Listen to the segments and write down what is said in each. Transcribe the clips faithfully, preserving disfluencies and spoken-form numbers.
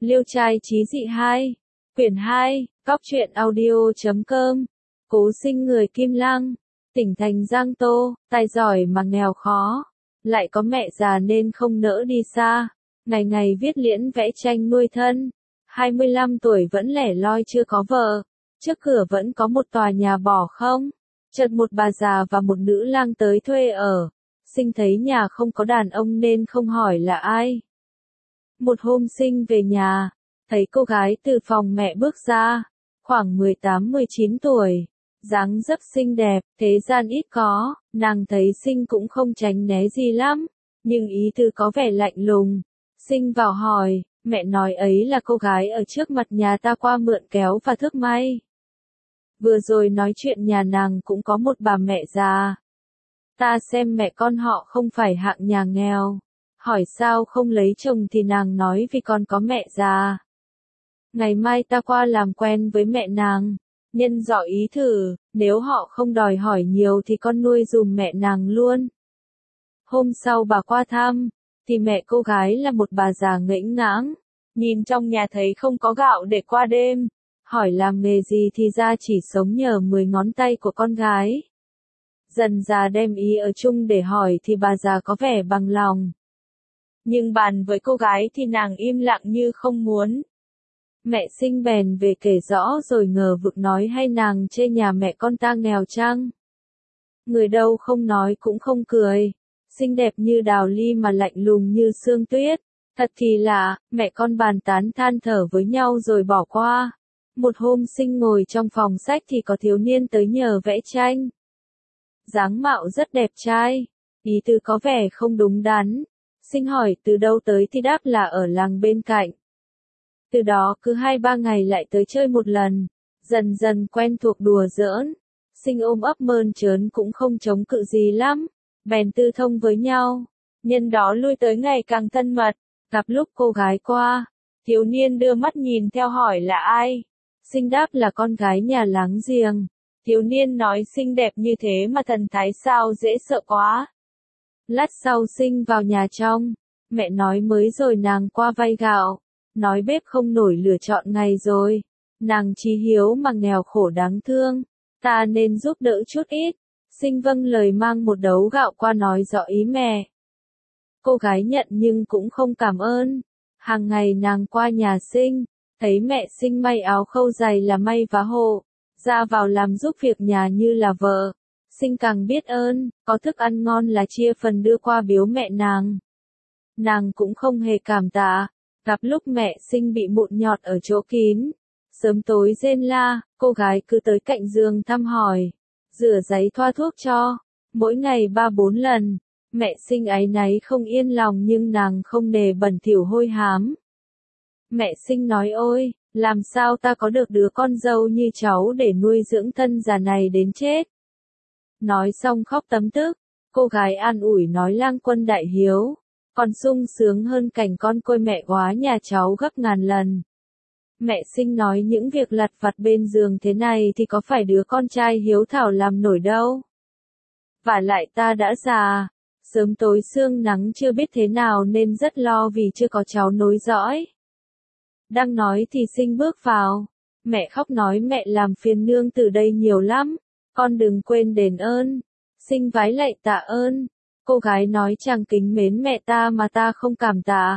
Liêu trai trí dị hai, quyển hai, góc truyện audio.com, cố sinh người Kim Lăng, tỉnh thành Giang Tô, tài giỏi mà nghèo khó, lại có mẹ già nên không nỡ đi xa, ngày ngày viết liễn vẽ tranh nuôi thân, hai mươi lăm tuổi vẫn lẻ loi chưa có vợ, trước cửa vẫn có một tòa nhà bỏ không, chợt một bà già và một nữ lang tới thuê ở, Sinh thấy nhà không có đàn ông nên không hỏi là ai. Một hôm Sinh về nhà, thấy cô gái từ phòng mẹ bước ra, khoảng mười tám mười chín tuổi, dáng dấp xinh đẹp, thế gian ít có, nàng thấy Sinh cũng không tránh né gì lắm, nhưng ý tư có vẻ lạnh lùng. Sinh vào hỏi, mẹ nói ấy là cô gái ở trước mặt nhà ta qua mượn kéo và thước may. Vừa rồi nói chuyện nhà nàng cũng có một bà mẹ già. Ta xem mẹ con họ không phải hạng nhà nghèo. Hỏi sao không lấy chồng thì nàng nói vì con có mẹ già. Ngày mai ta qua làm quen với mẹ nàng. Nhân dọ ý thử, nếu họ không đòi hỏi nhiều thì con nuôi dùm mẹ nàng luôn. Hôm sau bà qua thăm, thì mẹ cô gái là một bà già ngễnh ngãng. Nhìn trong nhà thấy không có gạo để qua đêm. Hỏi làm nghề gì thì ra chỉ sống nhờ mười ngón tay của con gái. Dần già đem ý ở chung để hỏi thì bà già có vẻ bằng lòng. Nhưng bàn với cô gái thì nàng im lặng như không muốn. Mẹ Sinh bèn về kể rõ rồi ngờ vực nói hay nàng chê nhà mẹ con ta nghèo chăng. Người đâu không nói cũng không cười. Xinh đẹp như đào ly mà lạnh lùng như sương tuyết. Thật thì lạ, mẹ con bàn tán than thở với nhau rồi bỏ qua. Một hôm Sinh ngồi trong phòng sách thì có thiếu niên tới nhờ vẽ tranh. Dáng mạo rất đẹp trai, ý tư có vẻ không đúng đắn. Sinh hỏi từ đâu tới thì đáp là ở làng bên cạnh. Từ đó cứ hai ba ngày lại tới chơi một lần, dần dần quen thuộc đùa giỡn. Sinh ôm ấp mơn trớn cũng không chống cự gì lắm, bèn tư thông với nhau. Nhân đó lui tới ngày càng thân mật, gặp lúc cô gái qua, thiếu niên đưa mắt nhìn theo hỏi là ai. Sinh đáp là con gái nhà láng giềng. Thiếu niên nói xinh đẹp như thế mà thần thái sao dễ sợ quá. Lát sau Sinh vào nhà trong, mẹ nói mới rồi nàng qua vay gạo, nói bếp không nổi lửa chọn ngày rồi, nàng chí hiếu mà nghèo khổ đáng thương, ta nên giúp đỡ chút ít. Sinh vâng lời mang một đấu gạo qua nói rõ ý mẹ. Cô gái nhận nhưng cũng không cảm ơn. Hàng ngày nàng qua nhà Sinh, thấy mẹ Sinh may áo khâu giày là may vá hộ, ra vào làm giúp việc nhà như là vợ. Sinh càng biết ơn, có thức ăn ngon là chia phần đưa qua biếu mẹ nàng. Nàng cũng không hề cảm tạ, gặp lúc mẹ Sinh bị mụn nhọt ở chỗ kín. Sớm tối rên la, cô gái cứ tới cạnh giường thăm hỏi, rửa giấy thoa thuốc cho, mỗi ngày ba bốn lần. Mẹ Sinh áy náy không yên lòng nhưng nàng không nề bẩn thỉu hôi hám. Mẹ Sinh nói ôi, làm sao ta có được đứa con dâu như cháu để nuôi dưỡng thân già này đến chết. Nói xong khóc tấm tức, cô gái an ủi nói lang quân đại hiếu, còn sung sướng hơn cảnh con côi mẹ góa nhà cháu gấp ngàn lần. Mẹ Sinh nói những việc lặt vặt bên giường thế này thì có phải đứa con trai hiếu thảo làm nổi đâu. Vả lại ta đã già, sớm tối sương nắng chưa biết thế nào nên rất lo vì chưa có cháu nối dõi. Đang nói thì Sinh bước vào, mẹ khóc nói mẹ làm phiền nương từ đây nhiều lắm, con đừng quên đền ơn. Sinh vái lạy tạ ơn, cô gái nói chàng kính mến mẹ ta mà ta không cảm tạ.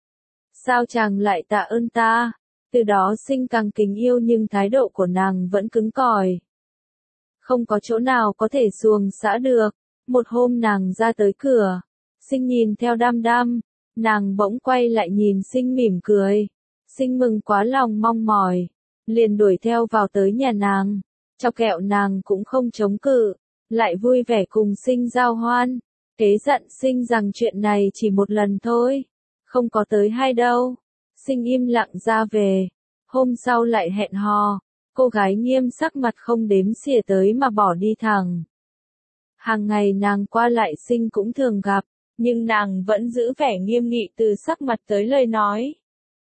Sao chàng lại tạ ơn ta? Từ đó Sinh càng kính yêu nhưng thái độ của nàng vẫn cứng cỏi. Không có chỗ nào có thể xuồng xã được. Một hôm nàng ra tới cửa, Sinh nhìn theo đăm đăm, nàng bỗng quay lại nhìn Sinh mỉm cười. Sinh mừng quá lòng mong mỏi, liền đuổi theo vào tới nhà nàng, chọc kẹo nàng cũng không chống cự, lại vui vẻ cùng Sinh giao hoan, kế dặn Sinh rằng chuyện này chỉ một lần thôi, không có tới hai đâu. Sinh im lặng ra về, hôm sau lại hẹn hò, cô gái nghiêm sắc mặt không đếm xỉa tới mà bỏ đi thẳng. Hàng ngày nàng qua lại Sinh cũng thường gặp, nhưng nàng vẫn giữ vẻ nghiêm nghị từ sắc mặt tới lời nói.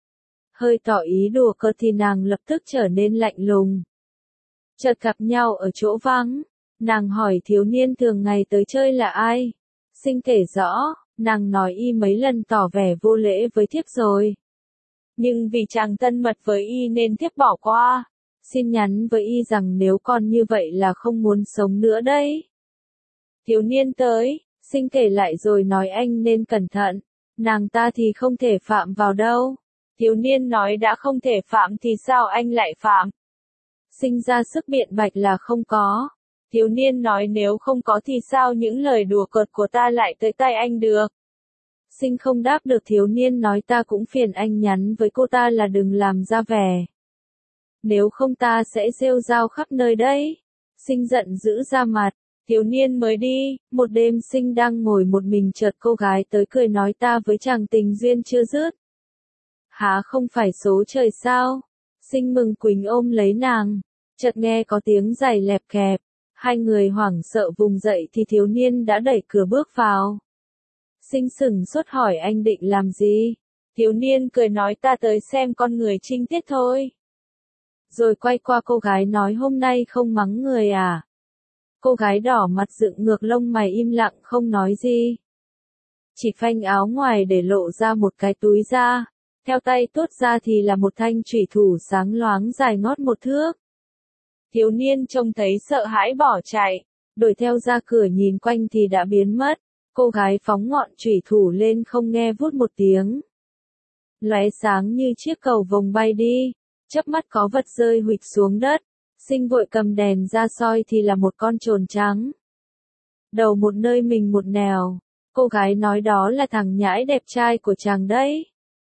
Hơi tỏ ý đùa cợt thì nàng lập tức trở nên lạnh lùng. Chợt gặp nhau ở chỗ vắng, nàng hỏi thiếu niên thường ngày tới chơi là ai. Sinh kể rõ, nàng nói y mấy lần tỏ vẻ vô lễ với thiếp rồi. nhưng vì chàng thân mật với y nên thiếp bỏ qua. Xin nhắn với y rằng nếu con như vậy là không muốn sống nữa đấy. Thiếu niên tới, Sinh kể lại rồi nói anh nên cẩn thận, nàng ta thì không thể phạm vào đâu. Thiếu niên nói đã không thể phạm thì sao anh lại phạm? Sinh ra sức biện bạch là không có. Thiếu niên nói nếu không có thì sao những lời đùa cợt của ta lại tới tay anh được? Sinh không đáp được, thiếu niên nói ta cũng phiền anh nhắn với cô ta là đừng làm ra vẻ. Nếu không ta sẽ rêu rao khắp nơi đấy. Sinh giận dữ ra mặt, thiếu niên mới đi, một đêm Sinh đang ngồi một mình chợt cô gái tới cười nói ta với chàng tình duyên chưa dứt. Há không phải số trời sao? Sinh mừng quỳnh ôm lấy nàng, chợt nghe có tiếng giày lẹp kẹp, hai người hoảng sợ vùng dậy thì thiếu niên đã đẩy cửa bước vào. Sinh sửng sốt hỏi anh định làm gì? Thiếu niên cười nói ta tới xem con người trinh tiết thôi. Rồi quay qua cô gái nói hôm nay không mắng người à? Cô gái đỏ mặt dựng ngược lông mày im lặng không nói gì. Chỉ phanh áo ngoài để lộ ra một cái túi da, theo tay tuốt ra thì là một thanh chủy thủ sáng loáng dài ngót một thước. Thiếu niên trông thấy sợ hãi bỏ chạy, đuổi theo ra cửa nhìn quanh thì đã biến mất. Cô gái phóng ngọn chủy thủ lên không nghe vút một tiếng. Lóe sáng như chiếc cầu vồng bay đi, chớp mắt có vật rơi huỵch xuống đất. Sinh vội cầm đèn ra soi thì là một con chồn trắng. Đầu một nơi mình một nẻo, cô gái nói đó là thằng nhãi đẹp trai của chàng đấy.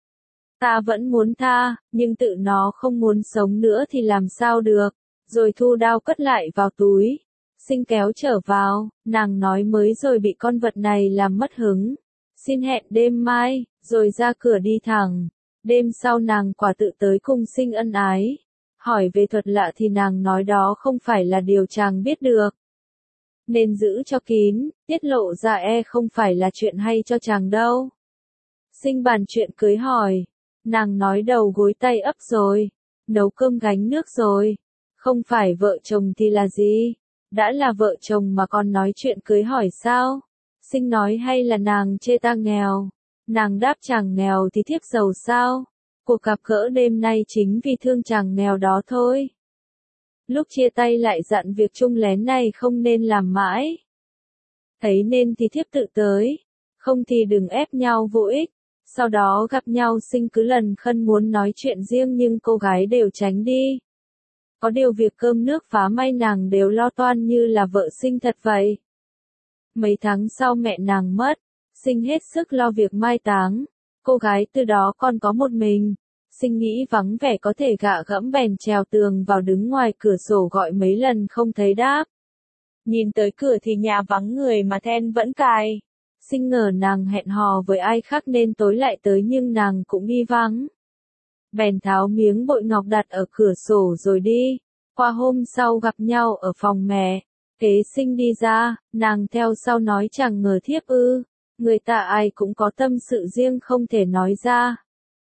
Ta vẫn muốn tha, nhưng tự nó không muốn sống nữa thì làm sao được, rồi thu đao cất lại vào túi. Sinh kéo trở vào, nàng nói mới rồi bị con vật này làm mất hứng. Xin hẹn đêm mai, rồi ra cửa đi thẳng. Đêm sau nàng quả tự tới cùng Sinh ân ái. Hỏi về thuật lạ thì nàng nói đó không phải là điều chàng biết được. Nên giữ cho kín, tiết lộ ra e không phải là chuyện hay cho chàng đâu. Sinh bàn chuyện cưới hỏi. Nàng nói đầu gối tay ấp rồi, nấu cơm gánh nước rồi. Không phải vợ chồng thì là gì? Đã là vợ chồng mà còn nói chuyện cưới hỏi sao? Sinh nói hay là nàng chê ta nghèo? Nàng đáp chàng nghèo thì thiếp giàu sao? Cuộc gặp gỡ đêm nay chính vì thương chàng nghèo đó thôi. Lúc chia tay lại dặn việc chung lén này không nên làm mãi. Thấy nên thì thiếp tự tới, không thì đừng ép nhau vô ích. Sau đó gặp nhau Sinh cứ lần khân muốn nói chuyện riêng nhưng cô gái đều tránh đi. Có điều việc cơm nước phá may nàng đều lo toan như là vợ Sinh thật vậy. Mấy tháng sau mẹ nàng mất, Sinh hết sức lo việc mai táng. Cô gái từ đó còn có một mình. Sinh nghĩ vắng vẻ có thể gạ gẫm bèn trèo tường vào đứng ngoài cửa sổ gọi mấy lần không thấy đáp. Nhìn tới cửa thì nhà vắng người mà then vẫn cài. Sinh ngờ nàng hẹn hò với ai khác nên tối lại tới nhưng nàng cũng đi vắng. Bèn tháo miếng bội ngọc đặt ở cửa sổ rồi đi. Qua hôm sau gặp nhau ở phòng mẹ. Kế Sinh đi ra, nàng theo sau nói chẳng ngờ thiếp ư. Người ta ai cũng có tâm sự riêng không thể nói ra.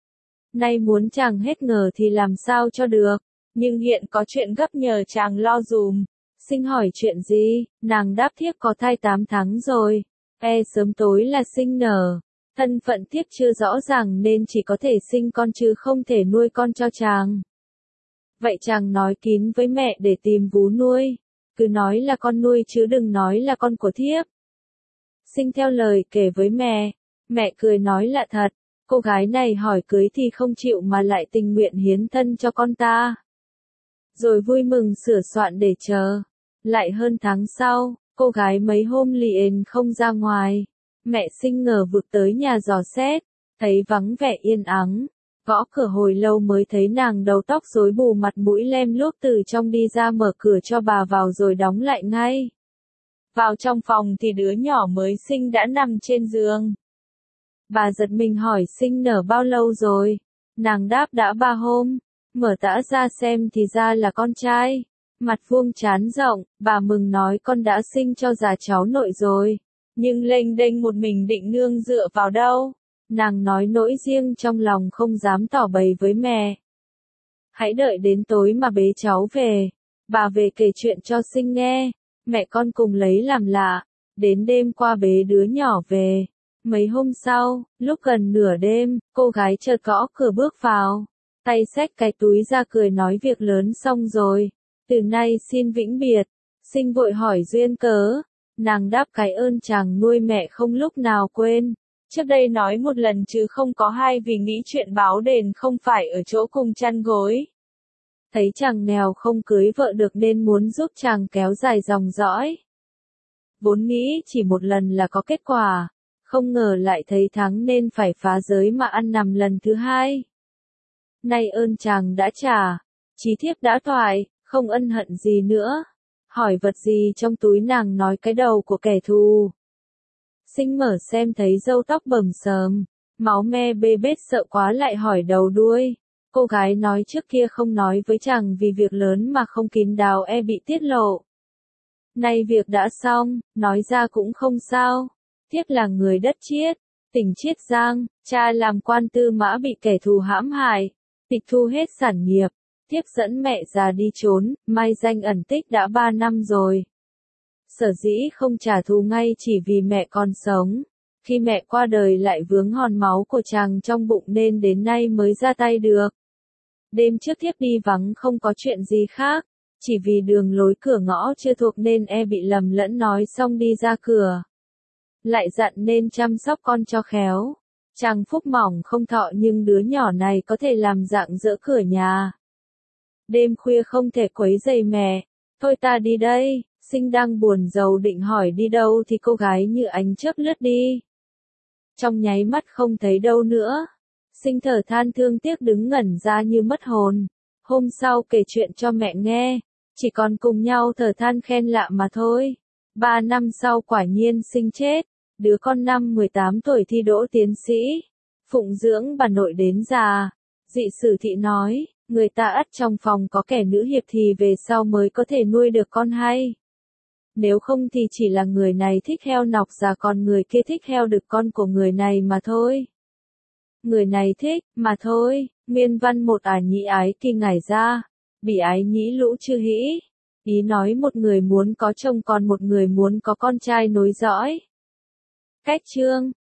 Nay muốn chàng hết ngờ thì làm sao cho được. Nhưng hiện có chuyện gấp nhờ chàng lo dùm. Sinh hỏi chuyện gì, nàng đáp thiếp có thai tám tháng rồi. E sớm tối là sinh nở. Thân phận thiếp chưa rõ ràng nên chỉ có thể sinh con chứ không thể nuôi con cho chàng. Vậy chàng nói kín với mẹ để tìm vú nuôi. Cứ nói là con nuôi chứ đừng nói là con của thiếp. Sinh theo lời kể với mẹ. Mẹ cười nói lạ thật. Cô gái này hỏi cưới thì không chịu mà lại tình nguyện hiến thân cho con ta. Rồi vui mừng sửa soạn để chờ. Lại hơn tháng sau, cô gái mấy hôm liền không ra ngoài. Mẹ Sinh ngờ vực tới nhà dò xét, thấy vắng vẻ yên ắng. Gõ cửa hồi lâu mới thấy nàng đầu tóc rối bù mặt mũi lem luốc từ trong đi ra mở cửa cho bà vào rồi đóng lại ngay. Vào trong phòng thì đứa nhỏ mới sinh đã nằm trên giường. Bà giật mình hỏi Sinh nở bao lâu rồi? Nàng đáp đã ba hôm. Mở tã ra xem thì ra là con trai. Mặt vuông trán rộng, bà mừng nói con đã sinh cho già cháu nội rồi. Nhưng lênh đênh một mình định nương dựa vào đâu? Nàng nói nỗi riêng trong lòng không dám tỏ bày với mẹ. Hãy đợi đến tối mà bế cháu về. Bà về kể chuyện cho Sinh nghe. Mẹ con cùng lấy làm lạ. Đến đêm qua bế đứa nhỏ về. Mấy hôm sau, lúc gần nửa đêm, cô gái chợt gõ cửa bước vào, tay xách cái túi ra cười nói việc lớn xong rồi, từ nay xin vĩnh biệt. Sinh vội hỏi duyên cớ, nàng đáp cái ơn chàng nuôi mẹ không lúc nào quên. Trước đây nói một lần chứ không có hai vì nghĩ chuyện báo đền không phải ở chỗ cùng chăn gối. Thấy chàng nghèo không cưới vợ được nên muốn giúp chàng kéo dài dòng dõi. Vốn nghĩ chỉ một lần là có kết quả, không ngờ lại thấy thắng nên phải phá giới mà ăn nằm lần thứ hai. Nay ơn chàng đã trả, chí thiếp đã thoại, không ân hận gì nữa. Hỏi vật gì trong túi nàng nói cái đầu của kẻ thù. Sinh mở xem thấy râu tóc bầm xờm, máu me bê bết sợ quá lại hỏi đầu đuôi. Cô gái nói trước kia không nói với chàng vì việc lớn mà không kín đáo e bị tiết lộ. Nay việc đã xong, nói ra cũng không sao. Thiếp là người đất Chiết, tỉnh Chiết Giang, cha làm quan tư mã bị kẻ thù hãm hại, tịch thu hết sản nghiệp. Thiếp dẫn mẹ già đi trốn, mai danh ẩn tích đã ba năm rồi. Sở dĩ không trả thù ngay chỉ vì mẹ còn sống. Khi mẹ qua đời lại vướng hòn máu của chàng trong bụng nên đến nay mới ra tay được. Đêm trước thiếp đi vắng không có chuyện gì khác, chỉ vì đường lối cửa ngõ chưa thuộc nên e bị lầm lẫn nói xong đi ra cửa. Lại dặn nên chăm sóc con cho khéo. Chàng phúc mỏng không thọ nhưng đứa nhỏ này có thể làm dạng dỡ cửa nhà. Đêm khuya không thể quấy rầy mẹ, thôi ta đi đây. Sinh đang buồn rầu định hỏi đi đâu thì cô gái như ánh chớp lướt đi. Trong nháy mắt không thấy đâu nữa. Sinh thở than thương tiếc đứng ngẩn ra như mất hồn. Hôm sau kể chuyện cho mẹ nghe, chỉ còn cùng nhau thở than khen lạ mà thôi. Ba năm sau quả nhiên Sinh chết, đứa con năm mười tám tuổi thi đỗ tiến sĩ. Phụng dưỡng bà nội đến già. Dị sử thị nói, người ta ắt trong phòng có kẻ nữ hiệp thì về sau mới có thể nuôi được con hay. Nếu không thì chỉ là người này thích heo nọc già còn người kia thích heo đực con của người này mà thôi. Người này thích, mà thôi, nguyên văn một ả nhĩ ái kỳ ngải ra, bị ái nhĩ lũ chư hĩ. Ý nói một người muốn có chồng còn một người muốn có con trai nối dõi. Cách chương